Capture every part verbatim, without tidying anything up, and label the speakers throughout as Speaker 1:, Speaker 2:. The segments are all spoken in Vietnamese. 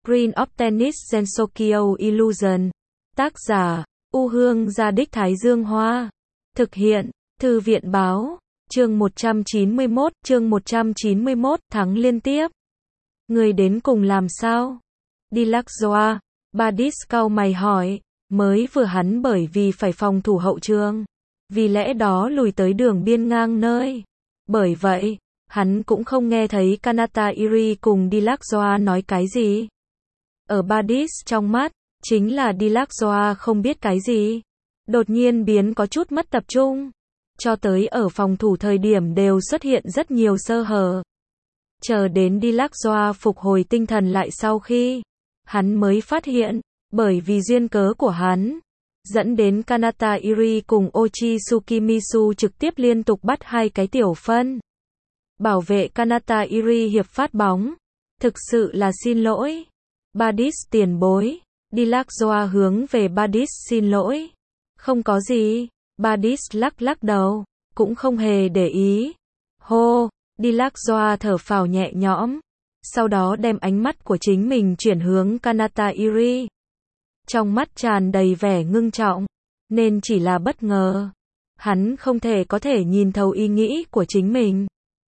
Speaker 1: Green of Tennis Gensokyo Illusion. Tác giả, U Hương Gia Đích Thái Dương Hoa. Thực hiện, Thư viện Báo. Chương một trăm chín mươi mốt, chương một trăm chín mươi mốt, thắng liên tiếp. Người đến cùng làm sao? Dillashaw, Badis cau mày hỏi, mới vừa hắn bởi vì phải phòng thủ hậu trường, vì lẽ đó lùi tới đường biên ngang nơi. Bởi vậy, hắn cũng không nghe thấy Kanatairi cùng Dillashaw nói cái gì. Ở Badis trong mắt, chính là Dillashaw không biết cái gì. Đột nhiên biến có chút mất tập trung. Cho tới ở phòng thủ thời điểm đều xuất hiện rất nhiều sơ hở. Chờ đến Dillashaw phục hồi tinh thần lại sau khi, hắn mới phát hiện, bởi vì duyên cớ của hắn, dẫn đến Kanatairi cùng Ochi Tsukimisu trực tiếp liên tục bắt hai cái tiểu phân. Bảo vệ Kanatairi hiệp phát bóng. Thực sự là xin lỗi. Badis tiền bối. Dillashaw hướng về Badis xin lỗi. Không có gì. Badis lắc lắc đầu, cũng không hề để ý. Hô, Dillashaw thở phào nhẹ nhõm. Sau đó đem ánh mắt của chính mình chuyển hướng Kanatairi. Trong mắt tràn đầy vẻ ngưng trọng, nên chỉ là bất ngờ. Hắn không thể có thể nhìn thấu ý nghĩ của chính mình.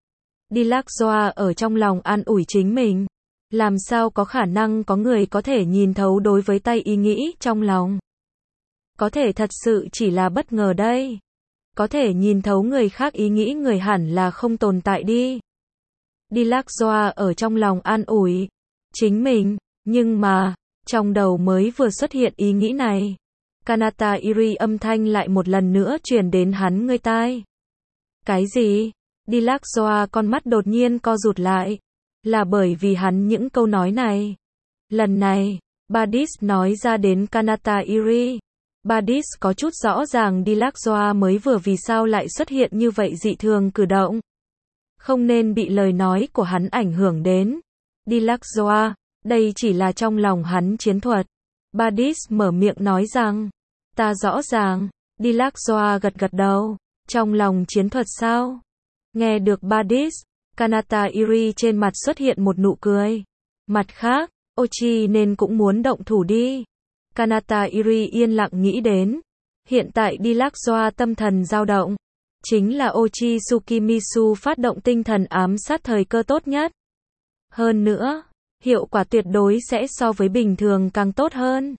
Speaker 1: Dillashaw ở trong lòng an ủi chính mình. Làm sao có khả năng có người có thể nhìn thấu đối với tay ý nghĩ trong lòng. Có thể thật sự chỉ là bất ngờ đây. Có thể nhìn thấu người khác ý nghĩ người hẳn là không tồn tại đi. Dillashaw ở trong lòng an ủi chính mình, nhưng mà, trong đầu mới vừa xuất hiện ý nghĩ này. Kanatairi âm thanh lại một lần nữa truyền đến hắn người tai. Cái gì? Dillashaw con mắt đột nhiên co rụt lại. Là bởi vì hắn những câu nói này. Lần này, Badis nói ra đến Kanatairi. Badis có chút rõ ràng Dillashaw mới vừa vì sao lại xuất hiện như vậy dị thường cử động. Không nên bị lời nói của hắn ảnh hưởng đến. Dillashaw, đây chỉ là trong lòng hắn chiến thuật. Badis mở miệng nói rằng, ta rõ ràng. Dillashaw gật gật đầu, trong lòng chiến thuật sao? Nghe được Badis, Kanatairi trên mặt xuất hiện một nụ cười. Mặt khác, Ochi nên cũng muốn động thủ đi. Kanatairi yên lặng nghĩ đến. Hiện tại Dillashaw tâm thần dao động. Chính là Ochi Tsukimisu phát động tinh thần ám sát thời cơ tốt nhất. Hơn nữa, hiệu quả tuyệt đối sẽ so với bình thường càng tốt hơn.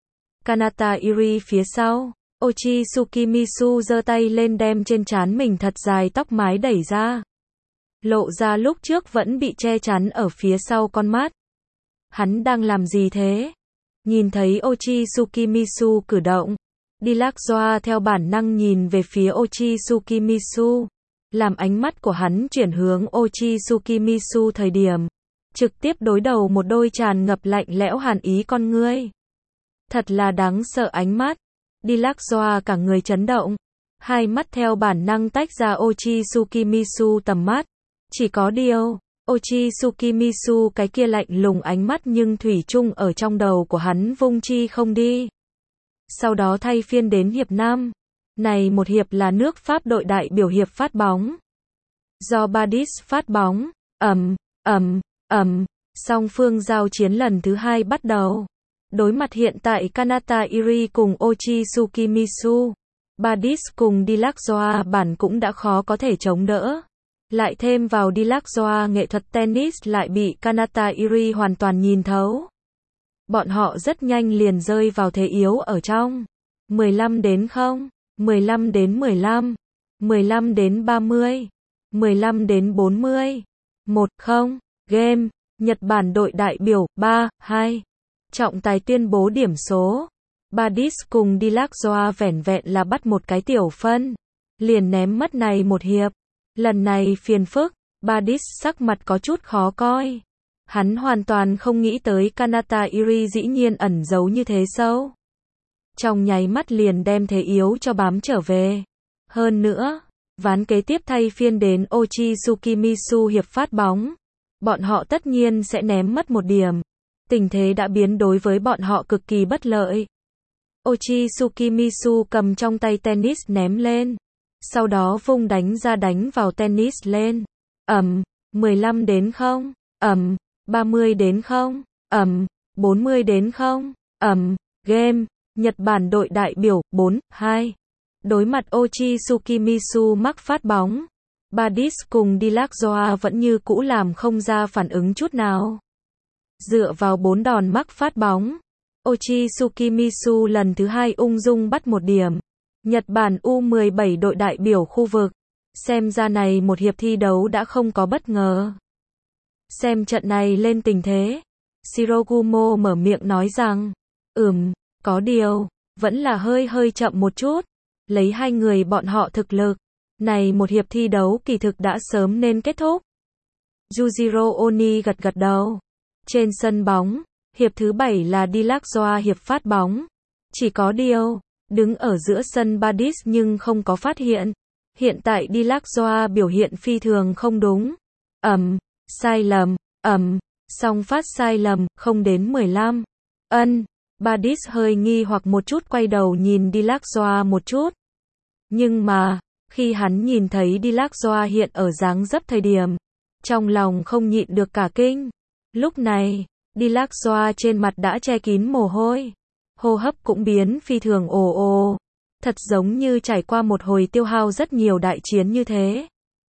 Speaker 1: Kanatairi phía sau, Ochi Tsukimisu giơ tay lên đem trên trán mình thật dài tóc mái đẩy ra. Lộ ra lúc trước vẫn bị che chắn ở phía sau con mắt. Hắn đang làm gì thế? Nhìn thấy Ochi Tsukimisu cử động, Dillashaw theo bản năng nhìn về phía Ochi Tsukimisu. Làm ánh mắt của hắn chuyển hướng Ochi Tsukimisu thời điểm, trực tiếp đối đầu một đôi tràn ngập lạnh lẽo hàn ý con ngươi. Thật là đáng sợ ánh mắt. Dillashaw cả người chấn động. Hai mắt theo bản năng tách ra Ochi Tsukimisu tầm mắt. Chỉ có điều, Ochi Tsukimisu cái kia lạnh lùng ánh mắt nhưng thủy chung ở trong đầu của hắn vung chi không đi. Sau đó thay phiên đến hiệp năm. Này một hiệp là nước Pháp đội đại biểu hiệp phát bóng. Do Badis phát bóng, ầm, ầm, ầm, song phương giao chiến lần thứ hai bắt đầu. Đối mặt hiện tại Kanatairi cùng Ochi Tsukimisu, Badis cùng Dillashaw bản cũng đã khó có thể chống đỡ. Lại thêm vào Dillashaw nghệ thuật tennis lại bị Kanatairi hoàn toàn nhìn thấu. Bọn họ rất nhanh liền rơi vào thế yếu ở trong. mười lăm đến không, mười lăm đến mười lăm, mười lăm đến ba mươi, mười lăm đến bốn mươi. một không, game, Nhật Bản đội đại biểu, ba hai. Trọng tài tuyên bố điểm số. Badis cùng Dillashaw vẻn vẹn là bắt một cái tiểu phân. Liền ném mất này một hiệp. Lần này phiền phức, Badis sắc mặt có chút khó coi. Hắn hoàn toàn không nghĩ tới Kanatairi dĩ nhiên ẩn giấu như thế sâu. Trong nháy mắt liền đem thế yếu cho bám trở về. Hơn nữa, ván kế tiếp thay phiên đến Ochi Tsukimisu hiệp phát bóng. Bọn họ tất nhiên sẽ ném mất một điểm. Tình thế đã biến đối với bọn họ cực kỳ bất lợi. Ochi Tsukimisu cầm trong tay tennis ném lên. Sau đó vung đánh ra đánh vào tennis lên. Ầm, mười lăm đến không, ầm, ba mươi đến không, ầm, bốn mươi đến không. Ẩm, game, Nhật Bản đội đại biểu, bốn hai. Đối mặt Ochi Tsukimisu mắc phát bóng. Badis cùng Dillashaw vẫn như cũ làm không ra phản ứng chút nào. Dựa vào bốn đòn mắc phát bóng, Ochi Tsukimisu lần thứ hai ung dung bắt một điểm. Nhật Bản U mười bảy đội đại biểu khu vực. Xem ra này một hiệp thi đấu đã không có bất ngờ. Xem trận này lên tình thế. Shirogumo mở miệng nói rằng, ừm, có điều, vẫn là hơi hơi chậm một chút. Lấy hai người bọn họ thực lực, này một hiệp thi đấu kỳ thực đã sớm nên kết thúc. Yujiro Oni gật gật đầu. Trên sân bóng, hiệp thứ bảy là Dillashaw hiệp phát bóng. Chỉ có điều, đứng ở giữa sân Badis nhưng không có phát hiện. Hiện tại Dillashaw biểu hiện phi thường không đúng. Ầm, sai lầm, ầm, song phát sai lầm, không đến mười lăm. Ân, Badis hơi nghi hoặc một chút quay đầu nhìn Dillashaw một chút. Nhưng mà, khi hắn nhìn thấy Dillashaw hiện ở dáng dấp thời điểm, trong lòng không nhịn được cả kinh. Lúc này, Dillashaw trên mặt đã che kín mồ hôi. Hô hấp cũng biến phi thường ồ ồ. Thật giống như trải qua một hồi tiêu hao rất nhiều đại chiến như thế.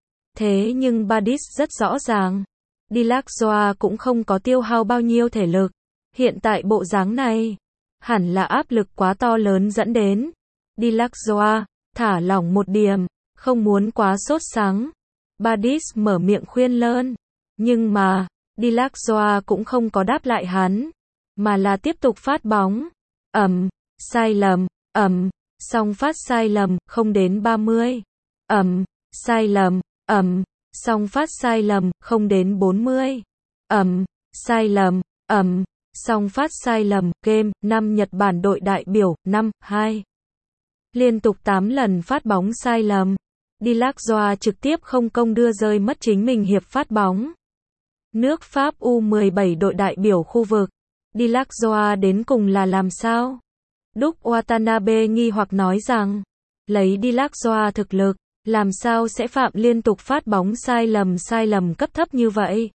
Speaker 1: Thế nhưng Badis rất rõ ràng. Dillashaw cũng không có tiêu hao bao nhiêu thể lực. Hiện tại bộ dáng này, hẳn là áp lực quá to lớn dẫn đến. Dillashaw, thả lỏng một điểm, không muốn quá sốt sắng. Badis mở miệng khuyên lơn. Nhưng mà, Dillashaw cũng không có đáp lại hắn, mà là tiếp tục phát bóng. Ẩm, sai lầm, ẩm, song phát sai lầm, không đến ba mươi. Ẩm, sai lầm, ẩm, song phát sai lầm, không đến bốn mươi. Ẩm, sai lầm, ẩm, song phát sai lầm, game, năm Nhật Bản đội đại biểu, năm hai. Liên tục tám lần phát bóng sai lầm. Dillashaw trực tiếp không công đưa rơi mất chính mình hiệp phát bóng. Nước Pháp U mười bảy đội đại biểu khu vực. Dillashaw đến cùng là làm sao? Đúc Watanabe nghi hoặc nói rằng, lấy Dillashaw thực lực, làm sao sẽ phạm liên tục phát bóng sai lầm sai lầm cấp thấp như vậy?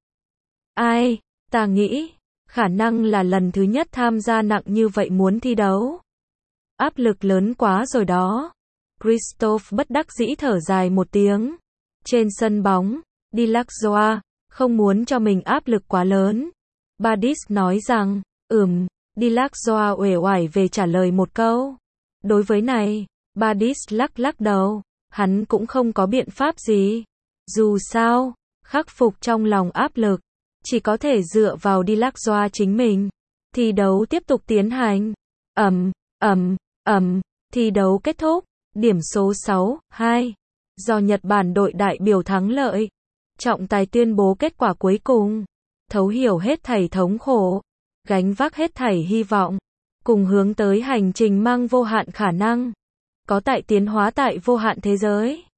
Speaker 1: Ai, ta nghĩ, khả năng là lần thứ nhất tham gia nặng như vậy muốn thi đấu. Áp lực lớn quá rồi đó. Christophe bất đắc dĩ thở dài một tiếng. Trên sân bóng, Dillashaw không muốn cho mình áp lực quá lớn. Badis nói rằng, ừm, Dillashaw uể oải về trả lời một câu. Đối với này, Badis lắc lắc đầu, hắn cũng không có biện pháp gì. Dù sao, khắc phục trong lòng áp lực, chỉ có thể dựa vào Dillashaw chính mình. Thi đấu tiếp tục tiến hành. Ầm, ầm, ầm, thi đấu kết thúc, điểm số sáu hai. Do Nhật Bản đội đại biểu thắng lợi. Trọng tài tuyên bố kết quả cuối cùng. Thấu hiểu hết thảy thống khổ, gánh vác hết thảy hy vọng, cùng hướng tới hành trình mang vô hạn khả năng, có tại tiến hóa tại vô hạn thế giới.